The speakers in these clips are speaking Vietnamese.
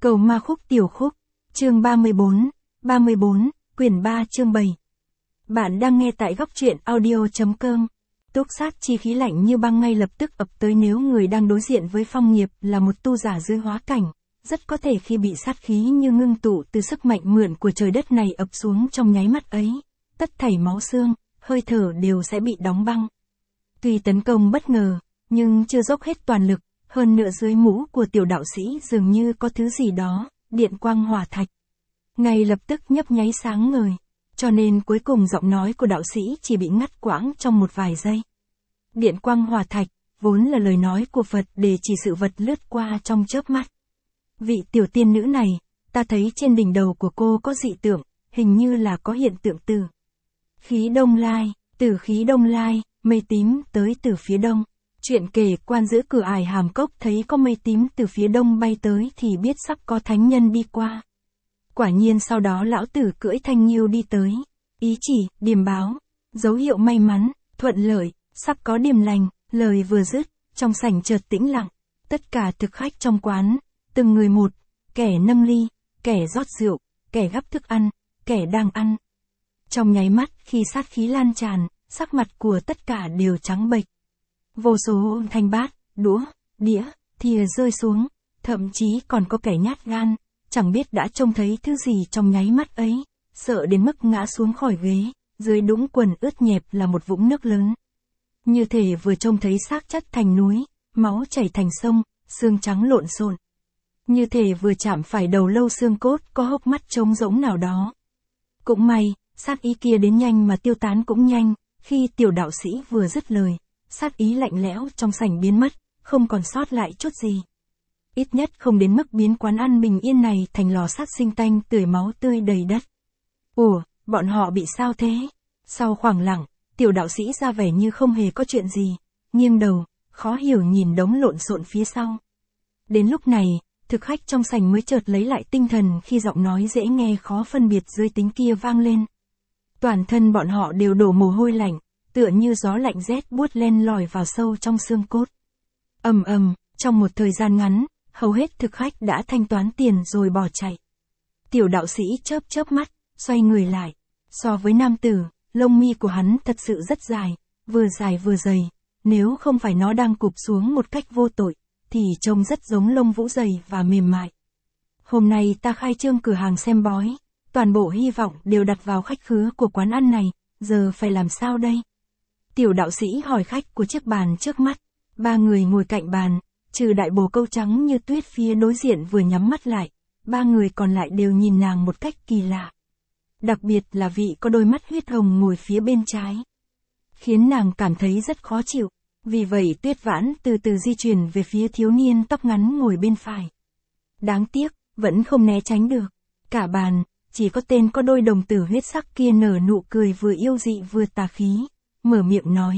Cầu ma khúc tiểu khúc, chương 34, quyển 3 chương 7. Bạn đang nghe tại góc truyện audio.com. Túc sát chi khí lạnh như băng ngay lập tức ập tới nếu người đang đối diện với phong nghiệp là một tu giả dưới hóa cảnh. Rất có thể khi bị sát khí như ngưng tụ từ sức mạnh mượn của trời đất này ập xuống trong nháy mắt ấy, tất thảy máu xương, hơi thở đều sẽ bị đóng băng. Tuy tấn công bất ngờ, nhưng chưa dốc hết toàn lực, hơn nữa dưới mũ của tiểu đạo sĩ dường như có thứ gì đó, điện quang hỏa thạch. Ngay lập tức nhấp nháy sáng ngời, cho nên cuối cùng giọng nói của đạo sĩ chỉ bị ngắt quãng trong một vài giây. Điện quang hỏa thạch, vốn là lời nói của Phật để chỉ sự vật lướt qua trong chớp mắt. Vị tiểu tiên nữ này, ta thấy trên đỉnh đầu của cô có dị tượng, hình như là có hiện tượng từ khí đông lai, từ khí đông lai, mây tím tới từ phía đông. Chuyện kể quan giữa cửa ải Hàm Cốc thấy có mây tím từ phía đông bay tới thì biết sắp có thánh nhân đi qua. Quả nhiên sau đó lão tử cưỡi thanh nghiêu đi tới. Ý chỉ, điềm báo, dấu hiệu may mắn, thuận lợi, sắp có điềm lành, lời vừa dứt, trong sảnh chợt tĩnh lặng. Tất cả thực khách trong quán, từng người một, kẻ nâng ly, kẻ rót rượu, kẻ gắp thức ăn, kẻ đang ăn. Trong nháy mắt khi sát khí lan tràn, sắc mặt của tất cả đều trắng bệch. Vô số thanh bát, đũa, đĩa, thìa rơi xuống, thậm chí còn có kẻ nhát gan, chẳng biết đã trông thấy thứ gì trong nháy mắt ấy, sợ đến mức ngã xuống khỏi ghế, dưới đũng quần ướt nhẹp là một vũng nước lớn. Như thể vừa trông thấy xác chất thành núi, máu chảy thành sông, xương trắng lộn xộn. Như thể vừa chạm phải đầu lâu xương cốt có hốc mắt trống rỗng nào đó. Cũng may, sát ý kia đến nhanh mà tiêu tán cũng nhanh, khi tiểu đạo sĩ vừa dứt lời. Sát ý lạnh lẽo trong sảnh biến mất, không còn sót lại chút gì. Ít nhất không đến mức biến quán ăn bình yên này thành lò sát sinh tanh tưởi máu tươi đầy đất. Ủa, bọn họ bị sao thế? Sau khoảng lặng, tiểu đạo sĩ ra vẻ như không hề có chuyện gì, nghiêng đầu, khó hiểu nhìn đống lộn xộn phía sau. Đến lúc này, thực khách trong sảnh mới chợt lấy lại tinh thần khi giọng nói dễ nghe khó phân biệt dưới tính kia vang lên. Toàn thân bọn họ đều đổ mồ hôi lạnh, tựa như gió lạnh rét buốt len lỏi vào sâu trong xương cốt. Ầm ầm, trong một thời gian ngắn, hầu hết thực khách đã thanh toán tiền rồi bỏ chạy. Tiểu đạo sĩ chớp chớp mắt, xoay người lại. So với nam tử, lông mi của hắn thật sự rất dài vừa dày. Nếu không phải nó đang cụp xuống một cách vô tội, thì trông rất giống lông vũ dày và mềm mại. Hôm nay ta khai trương cửa hàng xem bói, toàn bộ hy vọng đều đặt vào khách khứa của quán ăn này, giờ phải làm sao đây? Tiểu đạo sĩ hỏi khách của chiếc bàn trước mắt. Ba người ngồi cạnh bàn, trừ đại bồ câu trắng như tuyết phía đối diện vừa nhắm mắt lại, ba người còn lại đều nhìn nàng một cách kỳ lạ. Đặc biệt là vị có đôi mắt huyết hồng ngồi phía bên trái. Khiến nàng cảm thấy rất khó chịu, vì vậy Tuyết Vãn từ từ di chuyển về phía thiếu niên tóc ngắn ngồi bên phải. Đáng tiếc, vẫn không né tránh được. Cả bàn, chỉ có tên có đôi đồng tử huyết sắc kia nở nụ cười vừa yêu dị vừa tà khí. Mở miệng nói.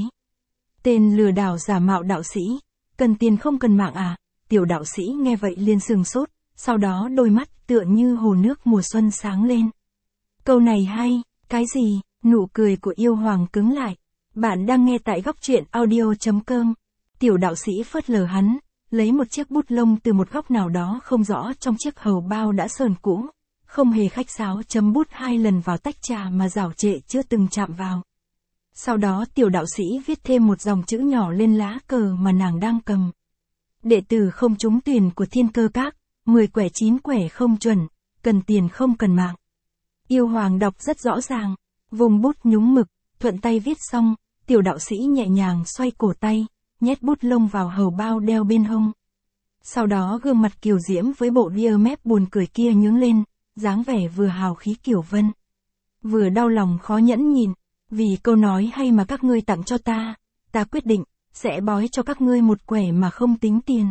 Tên lừa đảo giả mạo đạo sĩ, cần tiền không cần mạng à? Tiểu đạo sĩ nghe vậy liền sừng sốt, sau đó đôi mắt tựa như hồ nước mùa xuân sáng lên. Câu này hay, cái gì? Nụ cười của yêu hoàng cứng lại. Bạn đang nghe tại góc truyện audio.com. Tiểu đạo sĩ phớt lờ hắn, lấy một chiếc bút lông từ một góc nào đó không rõ trong chiếc hầu bao đã sờn cũ, không hề khách sáo chấm bút 2 lần vào tách trà mà rảo trệ chưa từng chạm vào. Sau đó tiểu đạo sĩ viết thêm một dòng chữ nhỏ lên lá cờ mà nàng đang cầm. Đệ tử không trúng tuyển của Thiên Cơ Các, 10 quẻ 9 quẻ không chuẩn, cần tiền không cần mạng. Yêu hoàng đọc rất rõ ràng, vùng bút nhúng mực, thuận tay viết xong, tiểu đạo sĩ nhẹ nhàng xoay cổ tay, nhét bút lông vào hầu bao đeo bên hông. Sau đó gương mặt kiều diễm với bộ ria mép buồn cười kia nhướng lên, dáng vẻ vừa hào khí kiểu vân, vừa đau lòng khó nhẫn nhìn. Vì câu nói hay mà các ngươi tặng cho ta quyết định, sẽ bói cho các ngươi một quẻ mà không tính tiền.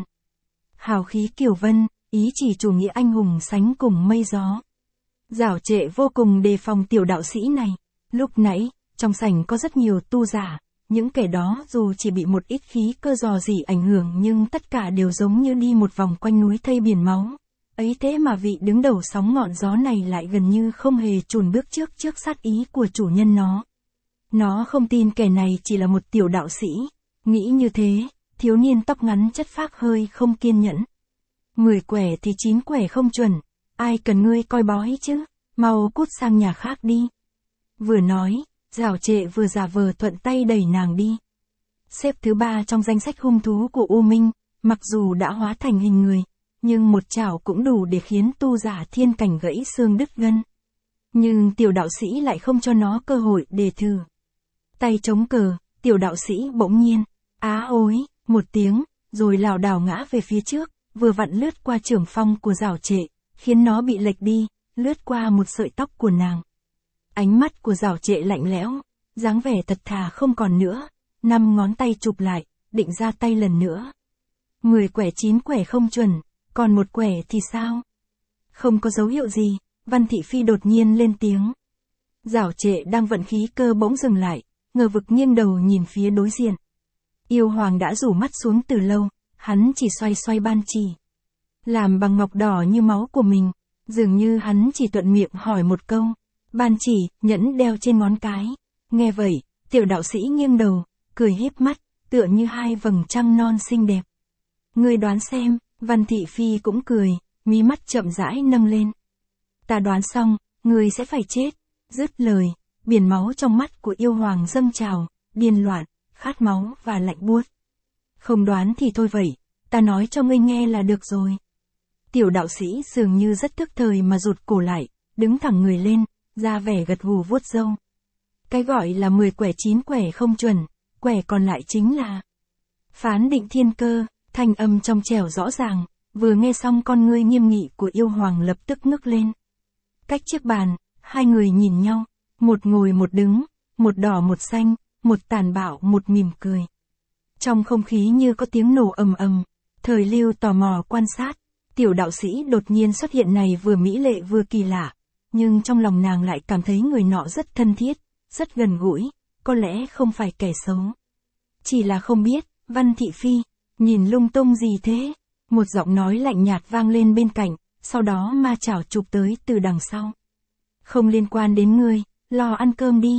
Hào khí kiều vân, ý chỉ chủ nghĩa anh hùng sánh cùng mây gió. Giảo trệ vô cùng đề phòng tiểu đạo sĩ này. Lúc nãy, trong sảnh có rất nhiều tu giả, những kẻ đó dù chỉ bị một ít khí cơ dò dỉ ảnh hưởng nhưng tất cả đều giống như đi một vòng quanh núi thây biển máu. Ấy thế mà vị đứng đầu sóng ngọn gió này lại gần như không hề chùn bước trước sát ý của chủ nhân nó. Nó không tin kẻ này chỉ là một tiểu đạo sĩ. Nghĩ như thế, thiếu niên tóc ngắn chất phác hơi không kiên nhẫn. 10 quẻ thì 9 quẻ không chuẩn, ai cần ngươi coi bói chứ, mau cút sang nhà khác đi. Vừa nói, Giảo Trệ vừa giả vờ thuận tay đẩy nàng đi. Xếp thứ 3 trong danh sách hung thú của U Minh, mặc dù đã hóa thành hình người, nhưng một chảo cũng đủ để khiến tu giả thiên cảnh gãy xương đứt gân. Nhưng tiểu đạo sĩ lại không cho nó cơ hội để thử. Tay chống cờ, tiểu đạo sĩ bỗng nhiên, á ối, một tiếng, rồi lảo đảo ngã về phía trước, vừa vặn lướt qua chưởng phong của Giảo Trệ, khiến nó bị lệch đi, lướt qua một sợi tóc của nàng. Ánh mắt của Giảo Trệ lạnh lẽo, dáng vẻ thật thà không còn nữa, 5 ngón tay chụp lại, định ra tay lần nữa. 10 quẻ 9 quẻ không chuẩn, còn một quẻ thì sao? Không có dấu hiệu gì, Văn Thị Phi đột nhiên lên tiếng. Giảo Trệ đang vận khí cơ bỗng dừng lại, ngờ vực nghiêng đầu nhìn phía đối diện. Yêu Hoàng đã rủ mắt xuống từ lâu, hắn chỉ xoay xoay ban chỉ. Làm bằng ngọc đỏ như máu của mình, dường như hắn chỉ thuận miệng hỏi một câu. Ban chỉ, nhẫn đeo trên ngón cái. Nghe vậy, tiểu đạo sĩ nghiêng đầu, cười híp mắt, tựa như 2 vầng trăng non xinh đẹp. Ngươi đoán xem, Văn Thị Phi cũng cười, mí mắt chậm rãi nâng lên. Ta đoán xong, ngươi sẽ phải chết. Dứt lời, biển máu trong mắt của yêu hoàng dâng trào, điên loạn, khát máu và lạnh buốt. Không đoán thì thôi vậy, ta nói cho ngươi nghe là được rồi. Tiểu đạo sĩ dường như rất tức thời mà rụt cổ lại, đứng thẳng người lên, ra vẻ gật gù vuốt râu. Cái gọi là 10 quẻ 9 quẻ không chuẩn, quẻ còn lại chính là phán định thiên cơ, thanh âm trong trẻo rõ ràng, vừa nghe xong con ngươi nghiêm nghị của yêu hoàng lập tức ngước lên. Cách chiếc bàn, 2 người nhìn nhau, một ngồi một đứng, một đỏ một xanh, một tàn bạo một mỉm cười. Trong không khí như có tiếng nổ ầm ầm, Thời Lưu tò mò quan sát, tiểu đạo sĩ đột nhiên xuất hiện này vừa mỹ lệ vừa kỳ lạ, nhưng trong lòng nàng lại cảm thấy người nọ rất thân thiết, rất gần gũi, có lẽ không phải kẻ xấu. Chỉ là không biết, Văn Thị Phi, nhìn lung tung gì thế? Một giọng nói lạnh nhạt vang lên bên cạnh, sau đó ma chảo chụp tới từ đằng sau. Không liên quan đến ngươi, lo ăn cơm đi.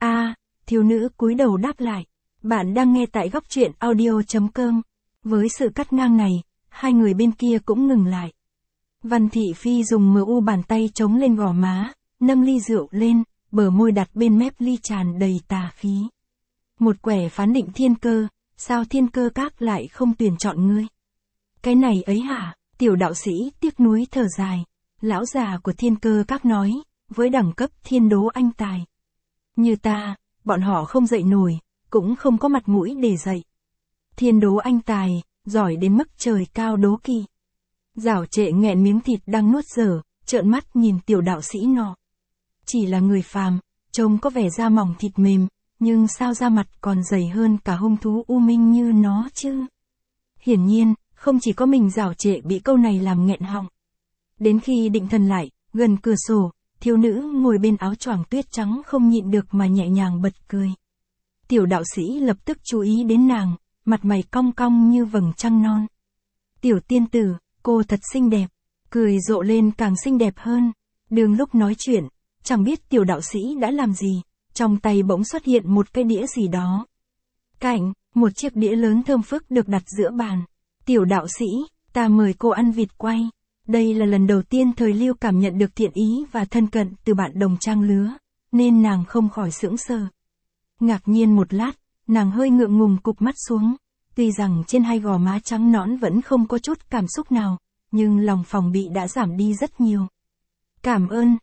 Thiếu nữ cúi đầu đáp lại. Bạn đang nghe tại góc truyện audio.com. Với sự cắt ngang này, 2 người bên kia cũng ngừng lại. Văn Thị Phi dùng mờ u bàn tay chống lên gò má, nâng ly rượu lên, bờ môi đặt bên mép ly tràn đầy tà khí. Một quẻ phán định thiên cơ, sao thiên cơ các lại không tuyển chọn ngươi? Cái này ấy hả? Tiểu đạo sĩ tiếc nuối thở dài. Lão già của thiên cơ các nói, với đẳng cấp thiên đố anh tài. Như ta, bọn họ không dậy nổi, cũng không có mặt mũi để dậy. Thiên đố anh tài, giỏi đến mức trời cao đố kỵ. Giảo Trệ nghẹn miếng thịt đang nuốt dở, trợn mắt nhìn tiểu đạo sĩ nọ. Chỉ là người phàm, trông có vẻ da mỏng thịt mềm, nhưng sao da mặt còn dày hơn cả hung thú U Minh như nó chứ? Hiển nhiên, không chỉ có mình Giảo Trệ bị câu này làm nghẹn họng. Đến khi định thần lại, gần cửa sổ, thiếu nữ ngồi bên áo choàng tuyết trắng không nhịn được mà nhẹ nhàng bật cười. Tiểu đạo sĩ lập tức chú ý đến nàng, mặt mày cong cong như vầng trăng non. Tiểu tiên tử, cô thật xinh đẹp, cười rộ lên càng xinh đẹp hơn. Đường lúc nói chuyện, chẳng biết tiểu đạo sĩ đã làm gì, trong tay bỗng xuất hiện một cái đĩa gì đó. Cạnh, một chiếc đĩa lớn thơm phức được đặt giữa bàn. Tiểu đạo sĩ, ta mời cô ăn vịt quay. Đây là lần đầu tiên Thời Lưu cảm nhận được thiện ý và thân cận từ bạn đồng trang lứa, nên nàng không khỏi sững sờ. Ngạc nhiên một lát, nàng hơi ngượng ngùng cụp mắt xuống, tuy rằng trên 2 gò má trắng nõn vẫn không có chút cảm xúc nào, nhưng lòng phòng bị đã giảm đi rất nhiều. Cảm ơn,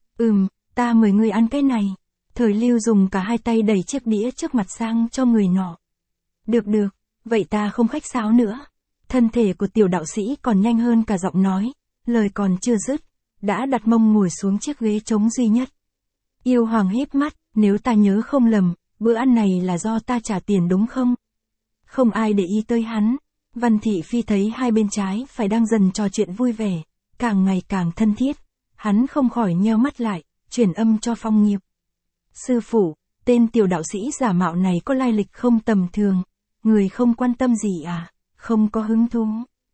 ta mời ngươi ăn cái này. Thời Lưu dùng cả 2 tay đẩy chiếc đĩa trước mặt sang cho người nọ. Được, vậy ta không khách sáo nữa. Thân thể của tiểu đạo sĩ còn nhanh hơn cả giọng nói, lời còn chưa dứt, đã đặt mông ngồi xuống chiếc ghế trống duy nhất. Yêu hoàng híp mắt, nếu ta nhớ không lầm, bữa ăn này là do ta trả tiền đúng không? Không ai để ý tới hắn. Văn Thị Phi thấy hai bên trái phải đang dần trò chuyện vui vẻ, càng ngày càng thân thiết. Hắn không khỏi nheo mắt lại, chuyển âm cho Phong Nghiệp. Sư phụ, tên tiểu đạo sĩ giả mạo này có lai lịch không tầm thường. Người không quan tâm gì à? Không có hứng thú.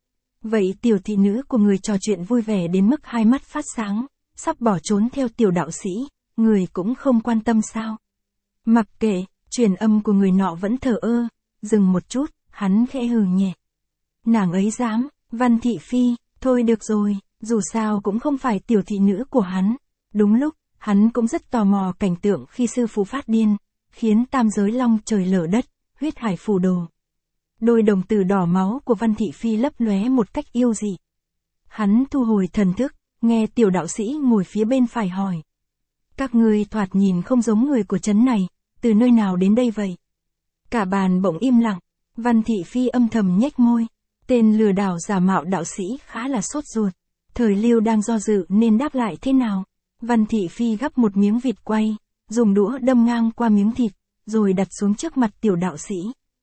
Vậy tiểu thị nữ của người trò chuyện vui vẻ đến mức 2 mắt phát sáng, sắp bỏ trốn theo tiểu đạo sĩ, người cũng không quan tâm sao? Mặc kệ, truyền âm của người nọ vẫn thờ ơ, dừng một chút, hắn khẽ hừ nhẹ. Nàng ấy dám, Văn Thị Phi, Thôi được rồi, dù sao cũng không phải tiểu thị nữ của hắn. Đúng lúc, hắn cũng rất tò mò cảnh tượng khi sư phụ phát điên, khiến tam giới long trời lở đất, huyết hải phù đồ. Đôi đồng tử đỏ máu của Văn Thị Phi lấp lóe một cách yêu dị. Hắn thu hồi thần thức, nghe tiểu đạo sĩ ngồi phía bên phải hỏi. Các ngươi thoạt nhìn không giống người của trấn này, từ nơi nào đến đây vậy? Cả bàn bỗng im lặng, Văn Thị Phi âm thầm nhếch môi. Tên lừa đảo giả mạo đạo sĩ khá là sốt ruột. Thời Lưu đang do dự nên đáp lại thế nào. Văn Thị Phi gắp một miếng vịt quay, dùng đũa đâm ngang qua miếng thịt, rồi đặt xuống trước mặt tiểu đạo sĩ.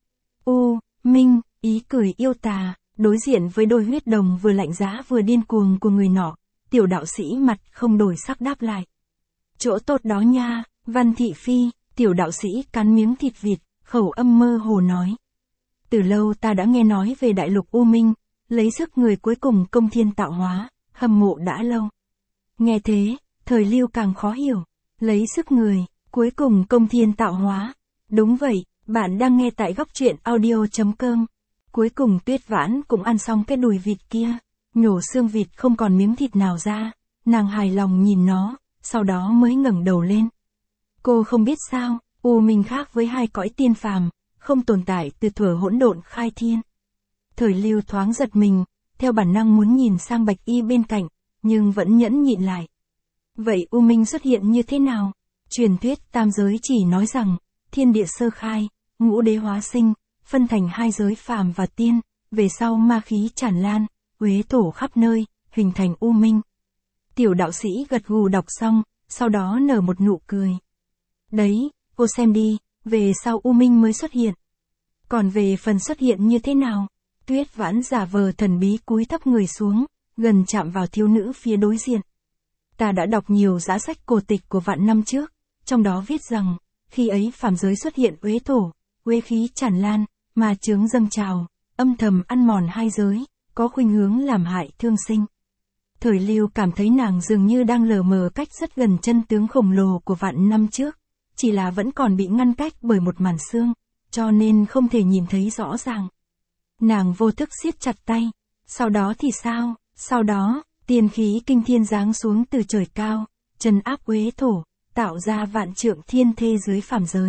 Minh, ý cười yêu tà, đối diện với đôi huyết đồng vừa lạnh giá vừa điên cuồng của người nọ, tiểu đạo sĩ mặt không đổi sắc đáp lại. Chỗ tốt đó nha, Văn Thị Phi, tiểu đạo sĩ cắn miếng thịt vịt, khẩu âm mơ hồ nói. Từ lâu ta đã nghe nói về đại lục U Minh, lấy sức người cuối cùng công thiên tạo hóa, hâm mộ đã lâu. Nghe thế, Thời Lưu càng khó hiểu, lấy sức người, cuối cùng công thiên tạo hóa. Đúng vậy, bạn đang nghe tại góc truyện audio.com. Cuối cùng Tuyết Vãn cũng ăn xong cái đùi vịt kia, nhổ xương vịt không còn miếng thịt nào ra, nàng hài lòng nhìn nó, sau đó mới ngẩng đầu lên. Cô không biết sao, U Minh khác với hai cõi tiên phàm, không tồn tại từ thuở hỗn độn khai thiên. Thời Lưu thoáng giật mình, theo bản năng muốn nhìn sang Bạch Y bên cạnh, nhưng vẫn nhẫn nhịn lại. Vậy U Minh xuất hiện như thế nào? Truyền thuyết tam giới chỉ nói rằng, thiên địa sơ khai, ngũ đế hóa sinh, phân thành hai giới phàm và tiên, về sau ma khí tràn lan, uế thổ khắp nơi, hình thành U Minh. Tiểu đạo sĩ gật gù đọc xong, sau đó nở một nụ cười. Đấy, cô xem đi, về sau U Minh mới xuất hiện. Còn về phần xuất hiện như thế nào? Tuyết Vãn giả vờ thần bí cúi thấp người xuống, gần chạm vào thiếu nữ phía đối diện. Ta đã đọc nhiều giá sách cổ tịch của vạn năm trước, trong đó viết rằng, khi ấy phàm giới xuất hiện uế thổ, uế khí tràn lan, ma chướng dâng trào, âm thầm ăn mòn hai giới, có khuynh hướng làm hại thương sinh. Thời Lưu cảm thấy nàng dường như đang lờ mờ cách rất gần chân tướng khổng lồ của vạn năm trước, chỉ là vẫn còn bị ngăn cách bởi một màn sương, cho nên không thể nhìn thấy rõ ràng. Nàng vô thức siết chặt tay. Sau đó thì sao? Sau đó, tiên khí kinh thiên giáng xuống từ trời cao, trấn áp uế thổ, tạo ra vạn trượng thiên thê dưới phàm giới.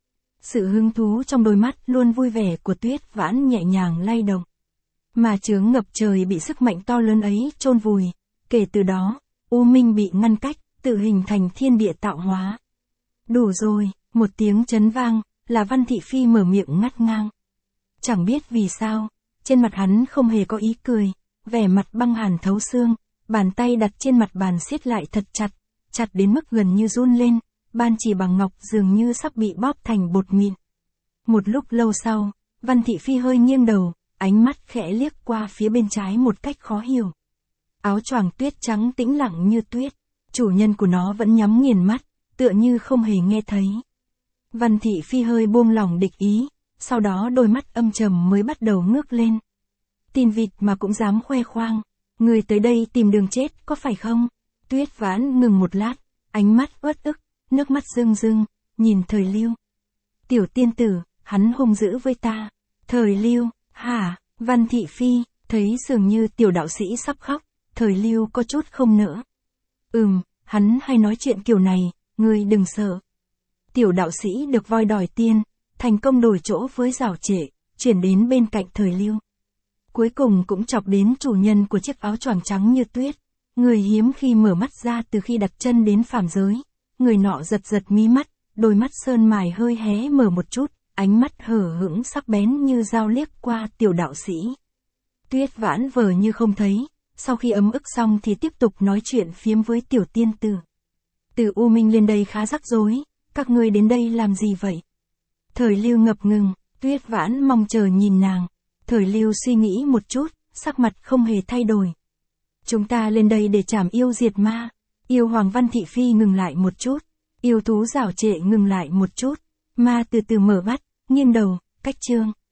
Sự hứng thú trong đôi mắt luôn vui vẻ của Tuyết Vãn nhẹ nhàng lay động. Mà chướng ngập trời bị sức mạnh to lớn ấy chôn vùi. Kể từ đó, U Minh bị ngăn cách, tự hình thành thiên địa tạo hóa. Đủ rồi, một tiếng chấn vang, là Văn Thị Phi mở miệng ngắt ngang. Chẳng biết vì sao, trên mặt hắn không hề có ý cười, vẻ mặt băng hàn thấu xương, bàn tay đặt trên mặt bàn siết lại thật chặt, chặt đến mức gần như run lên, ban chỉ bằng ngọc dường như sắp bị bóp thành bột mịn. Một lúc lâu sau, Văn Thị Phi hơi nghiêng đầu, ánh mắt khẽ liếc qua phía bên trái một cách khó hiểu. Áo choàng tuyết trắng tĩnh lặng như tuyết, chủ nhân của nó vẫn nhắm nghiền mắt, tựa như không hề nghe thấy. Văn Thị Phi hơi buông lỏng địch ý, sau đó đôi mắt âm trầm mới bắt đầu ngước lên. Tin vịt mà cũng dám khoe khoang, người tới đây tìm đường chết có phải không? Tuyết Vãn ngừng một lát, ánh mắt uất ức, nước mắt rưng rưng, nhìn Thời Lưu. Tiểu tiên tử, hắn hung dữ với ta. Thời Lưu, hả? Văn Thị Phi, thấy dường như tiểu đạo sĩ sắp khóc, Thời Lưu có chút không nỡ. Hắn hay nói chuyện kiểu này, ngươi đừng sợ. Tiểu đạo sĩ được voi đòi tiên, thành công đổi chỗ với Giảo Trệ, chuyển đến bên cạnh Thời Lưu. Cuối cùng cũng chọc đến chủ nhân của chiếc áo choàng trắng như tuyết, người hiếm khi mở mắt ra từ khi đặt chân đến phàm giới. Người nọ giật giật mí mắt, đôi mắt sơn mài hơi hé mở một chút, ánh mắt hở hững sắc bén như dao liếc qua tiểu đạo sĩ. Tuyết Vãn vờ như không thấy, sau khi ấm ức xong thì tiếp tục nói chuyện phiếm với tiểu tiên tử. Từ U Minh lên đây khá rắc rối, các ngươi đến đây làm gì vậy? Thời Lưu ngập ngừng, Tuyết Vãn mong chờ nhìn nàng. Thời Lưu suy nghĩ một chút, sắc mặt không hề thay đổi. Chúng ta lên đây để trảm yêu diệt ma. Yêu Hoàng Văn Thị Phi ngừng lại một chút. Yêu thú Giảo Trệ ngừng lại một chút. Ma từ từ mở mắt, nghiêng đầu, cách chương.